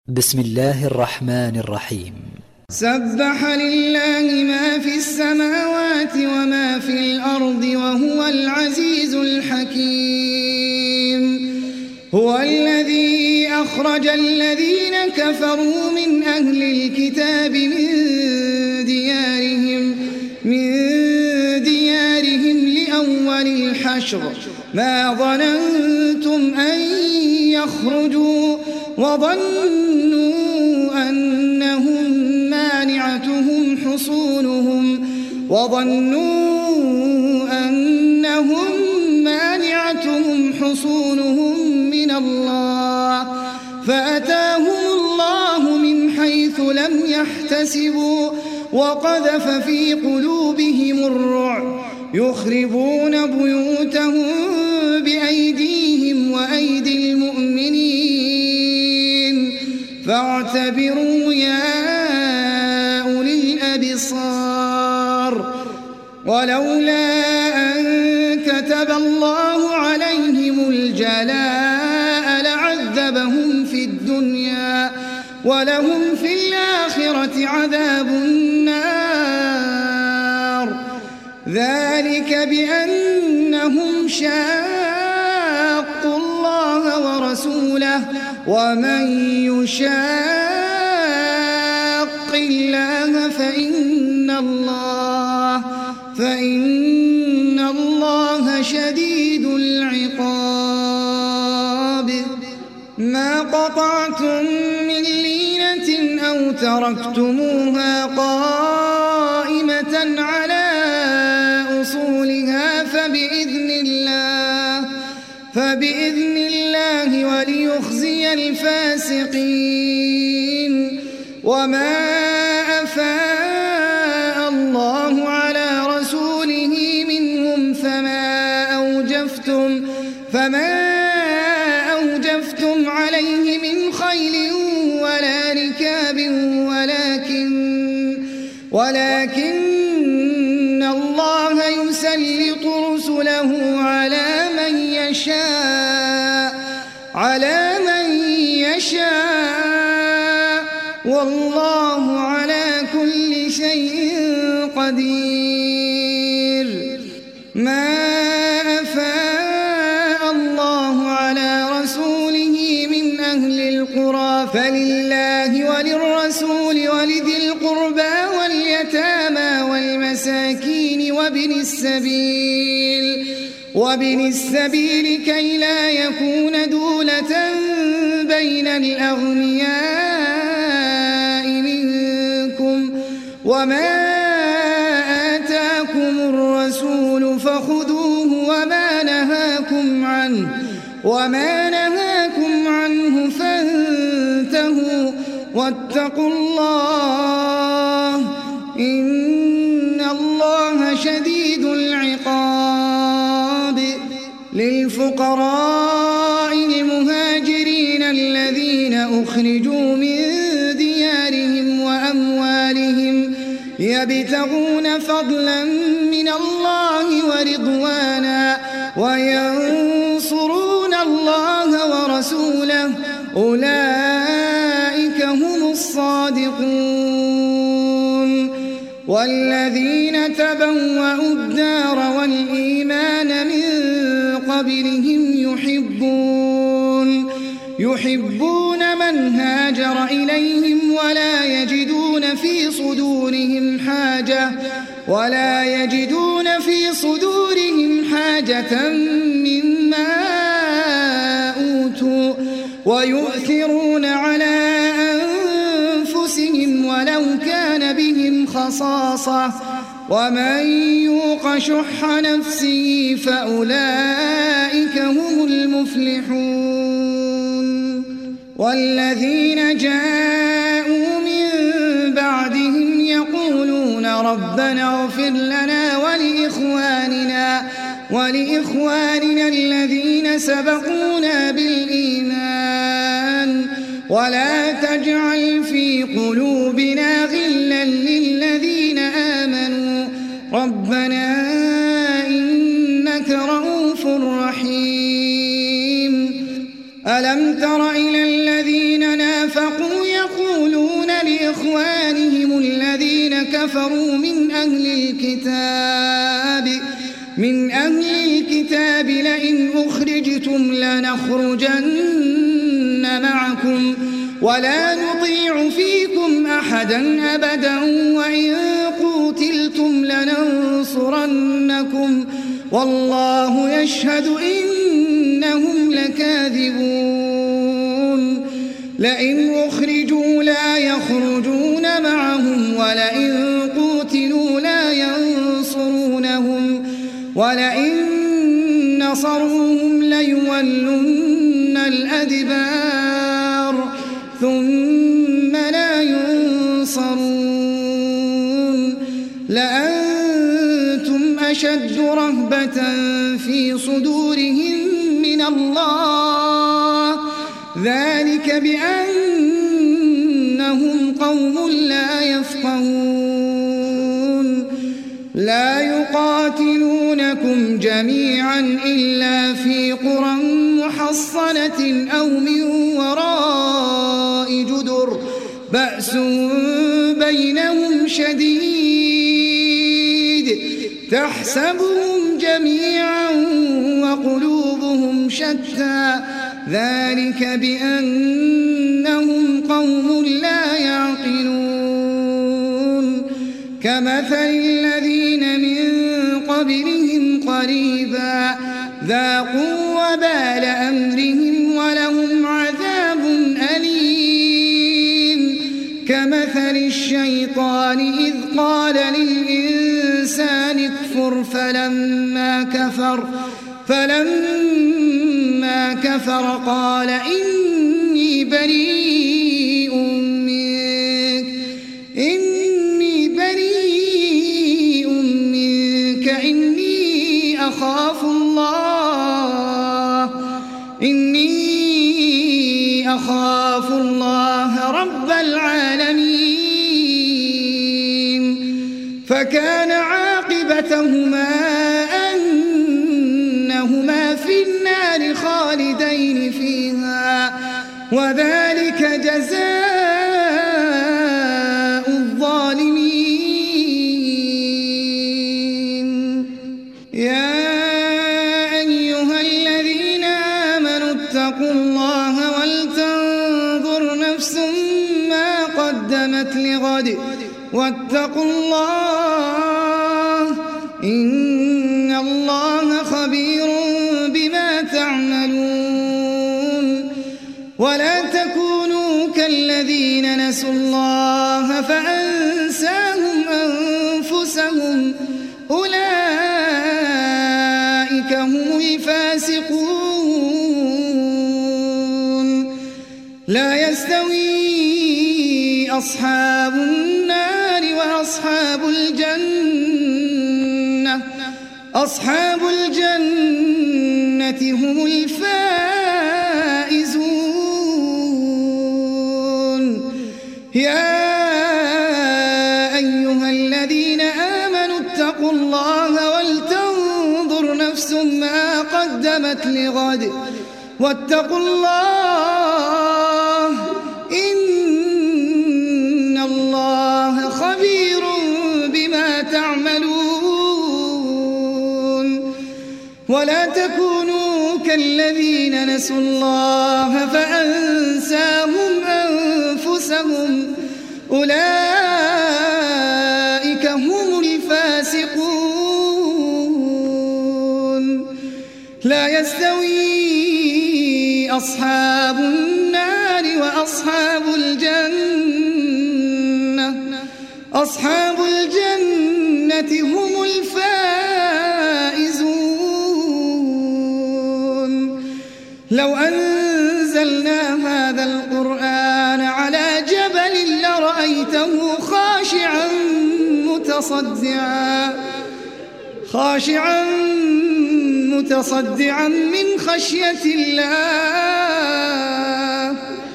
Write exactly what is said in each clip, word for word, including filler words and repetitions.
بسم الله الرحمن الرحيم. سبح لله ما في السماوات وما في الأرض وهو العزيز الحكيم. هو الذي أخرج الذين كفروا من أهل الكتاب من ديارهم من ديارهم لأول الحشر ما ظننتم أن يخرجوا وظنوا أنهم مانعتهم حصونهم وظنوا أنهم مانعتهم حصونهم من الله فأتاهم الله من حيث لم يحتسبوا وقذف في قلوبهم الرعب يخربون بيوتهم بأيديهم وأيدي المؤمنين فاعتبروا يا أولي الأبصار. ولولا أن كتب الله عليهم الجلاء لعذبهم في الدنيا ولهم في الآخرة عذاب النار ذلك بأنهم شاقوا الله ورسوله ومن يشاق الله فإن الله فإن الله شديد العقاب. ما قطعتم من لينة أو تركتموها قائمة على أصولها فبإذن الله فبإذن الله وليخزي الفاسقين. وما أفاء الله على رسوله منهم فما أوجفتم فما أوجفتم عليه من خيل ولا ركاب ولكن ولكن الله يسلط رسله على من يشاء على من يشاء والله على كل شيء قدير. ما أفاء الله على رسوله من أهل القرى فلله وللرسول ولذي القربى واليتامى والمساكين وابن السبيل وابن السبيل كي لا يكون دولة بين الأغنياء منكم. وما آتاكم الرسول فخذوه وما نهاكم عنه وما نهاكم عنه فانتهوا واتقوا الله إن الله شديد العقاب. للفقراء المهاجرين الذين أخرجوا من ديارهم وأموالهم يبتغون فضلا من الله ورضوانا وينصرون الله ورسوله أولئك هم الصادقون. والذين تبوأوا الدار والإيمان من قبلهم يحبون يحبون من هاجر إليهم ولا يجدون في صدورهم حاجة ولا يجدون في صدورهم حاجة مما أوتوا ويؤثرون على أنفسهم ولو كان بهم خصاصة ومن يوق شح نفسه فأولئك هم المفلحون. والذين جاءوا من بعدهم يقولون ربنا اغفر لنا ولإخواننا ولإخواننا الذين سبقونا بالإيمان ولا تجعل في قلوبنا غلا للذين آمنوا ربنا إنك رؤوف رحيم. ألم تر إلى الذين نافقوا يقولون لإخوانهم الذين كفروا من أهل الكتاب من أهل الكتاب لئن أخرجتم لنخرجن معكم ولا نطيع فيكم أحدا أبدا وإن قوتلتم لننصرنكم والله يشهد إنهم لكاذبون لئن أخرجوا لا يخرجون معهم ولئن قوتلوا لا ينصرونهم ولئن نصروهم ليولن الأدبار ثم لا ينصرون لأنتم أشد رهبة في صدورهم من الله ذلك بأنهم قوم لا يفقهون لا يقاتلونكم جميعا إلا في قرى محصنة أو من وراء جدر بأس بينهم شديد تحسبهم جميعا وقلوبهم شتى ذلك بأنهم قوم لا يعقلون كمثل الذين من قبلهم قريبا ذاقوا وبال أمرهم ولهم عذاب أليم كمثل الشيطان إذ قال للإنسان اكفر فلما كفر فلما كفر قال إني بريء منك إني بريء منك إني أخاف الله إني أخاف الله رب العالمين فكان عاقبتهما أنهما في النار خالدين فيها وذلك جزاء الظالمين يا أيها الذين آمنوا اتقوا الله ولتنظر نفس ما قدمت لغد واتقوا الله إن الله خبير بما تعملون ولا تكونوا كالذين نسوا الله فأنساهم أنفسهم أولئك هم الفاسقون لا يستوي أصحاب النار وأصحاب الجنة أصحاب الجنة هم الفائزون يا أيها الذين آمنوا اتقوا الله ولتنظر نفس ما قدمت لغد واتقوا الله إن الله خبير بما تعملون ولا تكونوا كالذين نسوا الله فأنساهم أنفسهم أولئك هم الفاسقون لا يستوي أصحاب النار وأصحاب الجنة أصحاب الجنة هم الفائزون لو أنزلنا هذا القرآن على جبل لرأيته خاشعا متصدعا خاشعا متصدعا من خشية الله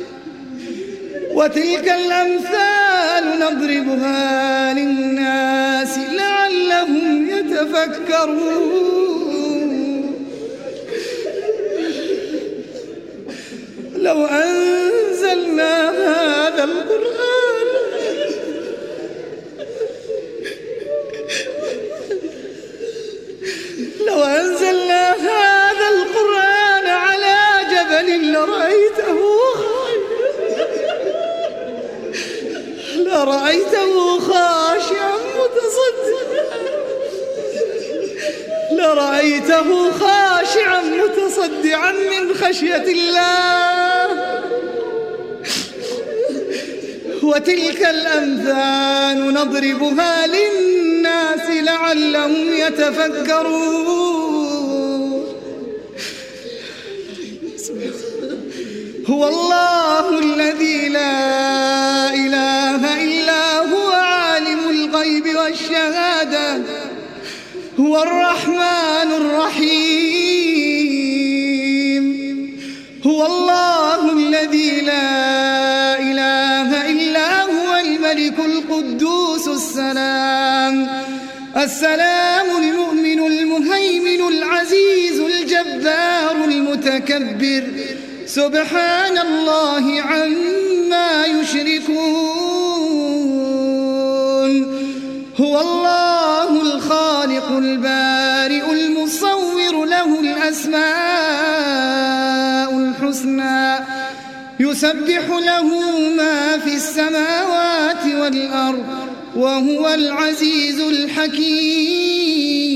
وتلك الأمثال نضربها للناس لعلهم يتفكرون لو أنزلنا هذا القرآن لرأيته خاشعا متصدعا لرأيته خاشعا متصدعا من خشية الله. وتلك الأمثال نضربها للناس لعلهم يتفكرون. هو الله الذي لا إله إلا هو عالم الغيب والشهادة هو الرحمن الرحيم. هو الله الذي لا إله إلا هو الملك القدوس السلام السلام المؤمن المهيمن العزيز الجبار المتكبر سبحان الله عما يشركون. هو الله الخالق البارئ المصور له الأسماء الحسنى يسبح له ما في السماوات والأرض وهو العزيز الحكيم.